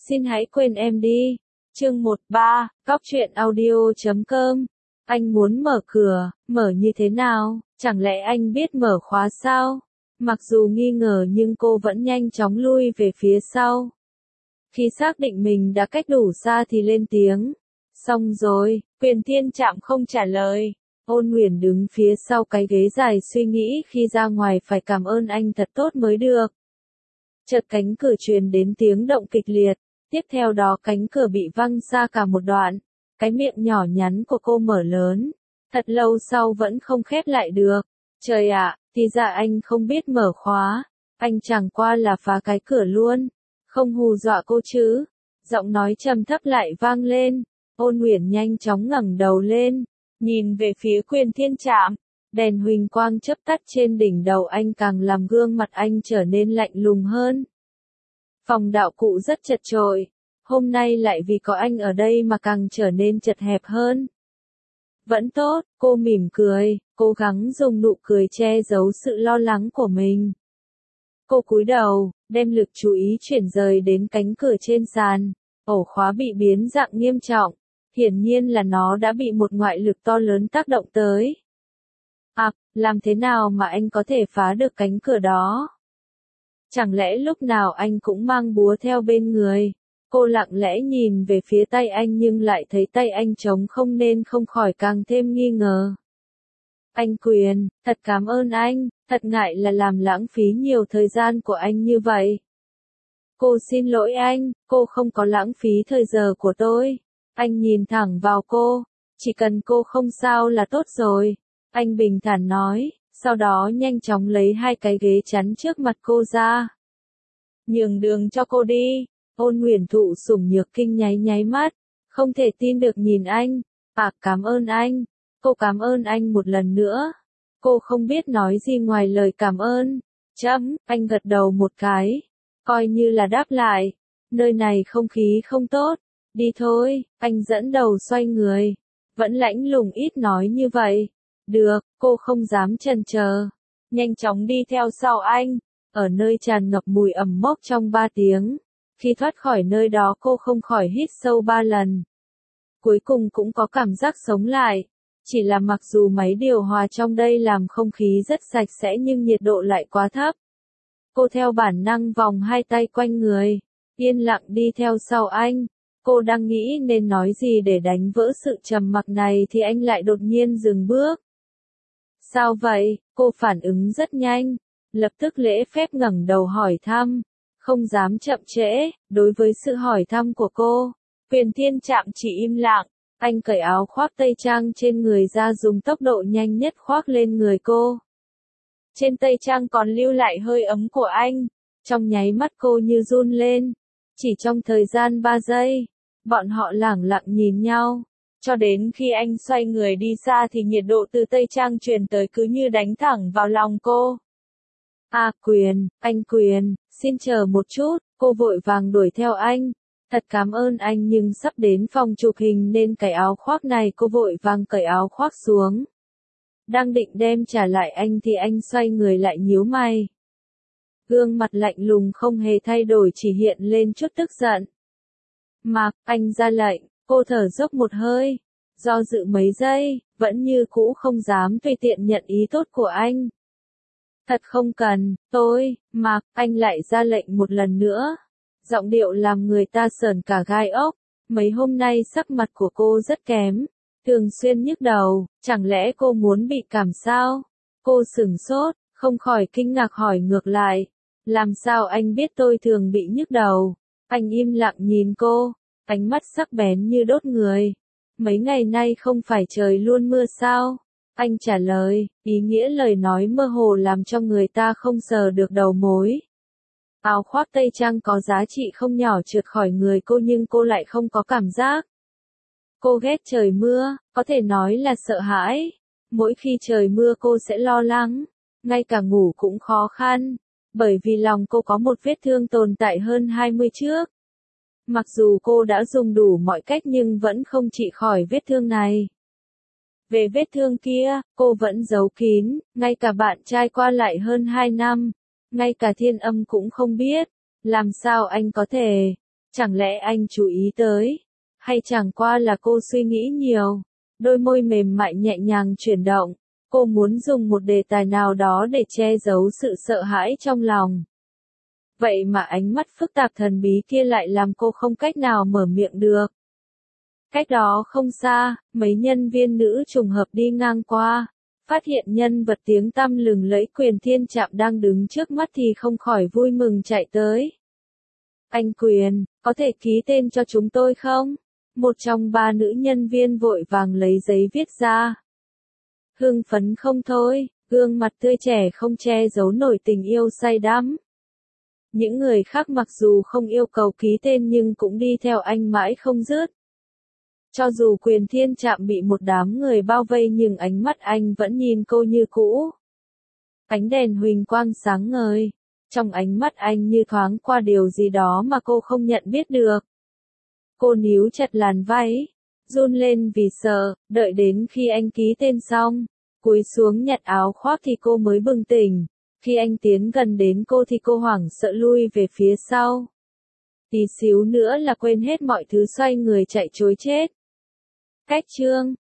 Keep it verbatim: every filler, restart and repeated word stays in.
Xin hãy quên em đi. Chương một ba, Góc truyện audio chấm com. Anh muốn mở cửa, mở như thế nào? Chẳng lẽ anh biết mở khóa sao? Mặc dù nghi ngờ nhưng cô vẫn nhanh chóng lui về phía sau. Khi xác định mình đã cách đủ xa thì lên tiếng. Xong rồi, Quyền Thiên Trạm không trả lời. Ôn Nguyền đứng phía sau cái ghế dài suy nghĩ khi ra ngoài phải cảm ơn anh thật tốt mới được. Chợt cánh cửa truyền đến tiếng động kịch liệt, tiếp theo đó cánh cửa bị văng xa cả một đoạn. Cái miệng nhỏ nhắn của cô mở lớn, thật lâu sau vẫn không khép lại được. Trời ạ, thì ra anh không biết mở khóa, anh chẳng qua là phá cái cửa luôn, không hù dọa cô chứ. Giọng nói trầm thấp lại vang lên. Ôn Nguyền nhanh chóng ngẩng đầu lên, nhìn về phía Quyền Thiên Trạm. Đèn huỳnh quang chớp tắt trên đỉnh đầu anh càng làm gương mặt anh trở nên lạnh lùng hơn. Phòng đạo cụ rất chật chội, hôm nay lại vì có anh ở đây mà càng trở nên chật hẹp hơn. Vẫn tốt, cô mỉm cười, cố gắng dùng nụ cười che giấu sự lo lắng của mình. Cô cúi đầu, đem lực chú ý chuyển rời đến cánh cửa trên sàn. Ổ khóa bị biến dạng nghiêm trọng, hiển nhiên là nó đã bị một ngoại lực to lớn tác động tới. À, làm thế nào mà anh có thể phá được cánh cửa đó? Chẳng lẽ lúc nào anh cũng mang búa theo bên người? Cô lặng lẽ nhìn về phía tay anh nhưng lại thấy tay anh trống không nên không khỏi càng thêm nghi ngờ. Anh Quyền, thật cảm ơn anh, thật ngại là làm lãng phí nhiều thời gian của anh như vậy. Cô xin lỗi anh, cô không có lãng phí thời giờ của tôi. Anh nhìn thẳng vào cô, chỉ cần cô không sao là tốt rồi. Anh bình thản nói, sau đó nhanh chóng lấy hai cái ghế chắn trước mặt cô ra. Nhường đường cho cô đi. Ôn Nguyền thụ sủng nhược kinh nháy nháy mắt, không thể tin được nhìn anh. À, cảm ơn anh. Cô cảm ơn anh một lần nữa. Cô không biết nói gì ngoài lời cảm ơn. Chấm, anh gật đầu một cái, coi như là đáp lại. Nơi này không khí không tốt. Đi thôi, anh dẫn đầu xoay người. Vẫn lãnh lùng ít nói như vậy. Được, cô không dám chần chờ. Nhanh chóng đi theo sau anh. Ở nơi tràn ngập mùi ẩm mốc trong ba tiếng. Khi thoát khỏi nơi đó cô không khỏi hít sâu ba lần. Cuối cùng cũng có cảm giác sống lại. Chỉ là mặc dù máy điều hòa trong đây làm không khí rất sạch sẽ nhưng nhiệt độ lại quá thấp. Cô theo bản năng vòng hai tay quanh người, yên lặng đi theo sau anh. Cô đang nghĩ nên nói gì để đánh vỡ sự trầm mặc này thì anh lại đột nhiên dừng bước. Sao vậy? Cô phản ứng rất nhanh, lập tức lễ phép ngẩng đầu hỏi thăm, không dám chậm trễ. Đối với sự hỏi thăm của cô, Quyền Thiên Trạm chỉ im lặng. Anh cởi áo khoác tây trang trên người ra dùng tốc độ nhanh nhất khoác lên người cô. Trên tây trang còn lưu lại hơi ấm của anh. Trong nháy mắt cô như run lên. Chỉ trong thời gian ba giây, bọn họ lẳng lặng nhìn nhau. Cho đến khi anh xoay người đi xa thì nhiệt độ từ tây trang truyền tới cứ như đánh thẳng vào lòng cô. À, Quyền, anh Quyền, xin chờ một chút. Cô vội vàng đuổi theo anh. Thật cảm ơn anh nhưng sắp đến phòng chụp hình nên cởi áo khoác này. Cô vội vàng cởi áo khoác xuống. Đang định đem trả lại anh thì anh xoay người lại nhíu mày. Gương mặt lạnh lùng không hề thay đổi, chỉ hiện lên chút tức giận. Mạc, anh ra lệnh. Cô thở dốc một hơi, do dự mấy giây, vẫn như cũ không dám tùy tiện nhận ý tốt của anh. Thật không cần, tôi, Mạc, anh lại ra lệnh một lần nữa. Giọng điệu làm người ta sởn cả gai ốc. Mấy hôm nay sắc mặt của cô rất kém, thường xuyên nhức đầu, chẳng lẽ cô muốn bị cảm sao? Cô sửng sốt, không khỏi kinh ngạc hỏi ngược lại. Làm sao anh biết tôi thường bị nhức đầu? Anh im lặng nhìn cô, ánh mắt sắc bén như đốt người. Mấy ngày nay không phải trời luôn mưa sao? Anh trả lời, ý nghĩa lời nói mơ hồ làm cho người ta không sờ được đầu mối. Áo khoác tây trang có giá trị không nhỏ trượt khỏi người cô nhưng cô lại không có cảm giác. Cô ghét trời mưa, có thể nói là sợ hãi. Mỗi khi trời mưa cô sẽ lo lắng, ngay cả ngủ cũng khó khăn, bởi vì lòng cô có một vết thương tồn tại hơn hai mươi trước. Mặc dù cô đã dùng đủ mọi cách nhưng vẫn không trị khỏi vết thương này. Về vết thương kia, cô vẫn giấu kín, ngay cả bạn trai qua lại hơn hai năm, ngay cả Thiên Âm cũng không biết. Làm sao anh có thể? Chẳng lẽ anh chú ý tới? Hay chẳng qua là cô suy nghĩ nhiều? Đôi môi mềm mại nhẹ nhàng chuyển động. Cô muốn dùng một đề tài nào đó để che giấu sự sợ hãi trong lòng. Vậy mà ánh mắt phức tạp thần bí kia lại làm cô không cách nào mở miệng được. Cách đó không xa, mấy nhân viên nữ trùng hợp đi ngang qua. Phát hiện nhân vật tiếng tăm lừng lẫy Quyền Thiên Trạm đang đứng trước mắt thì không khỏi vui mừng chạy tới. Anh Quyền, có thể ký tên cho chúng tôi không? Một trong ba nữ nhân viên vội vàng lấy giấy viết ra. Hưng phấn không thôi, gương mặt tươi trẻ không che giấu nổi tình yêu say đắm. Những người khác mặc dù không yêu cầu ký tên nhưng cũng đi theo anh mãi không dứt. Cho dù Quyền Thiên Trạm bị một đám người bao vây nhưng ánh mắt anh vẫn nhìn cô như cũ. Ánh đèn huỳnh quang sáng ngời. Trong ánh mắt anh như thoáng qua điều gì đó mà cô không nhận biết được. Cô níu chặt làn váy, run lên vì sợ, đợi đến khi anh ký tên xong, cúi xuống nhặt áo khoác thì cô mới bừng tỉnh. Khi anh tiến gần đến cô thì cô hoảng sợ lui về phía sau. Tí xíu nữa là quên hết mọi thứ xoay người chạy trối chết. Cách chương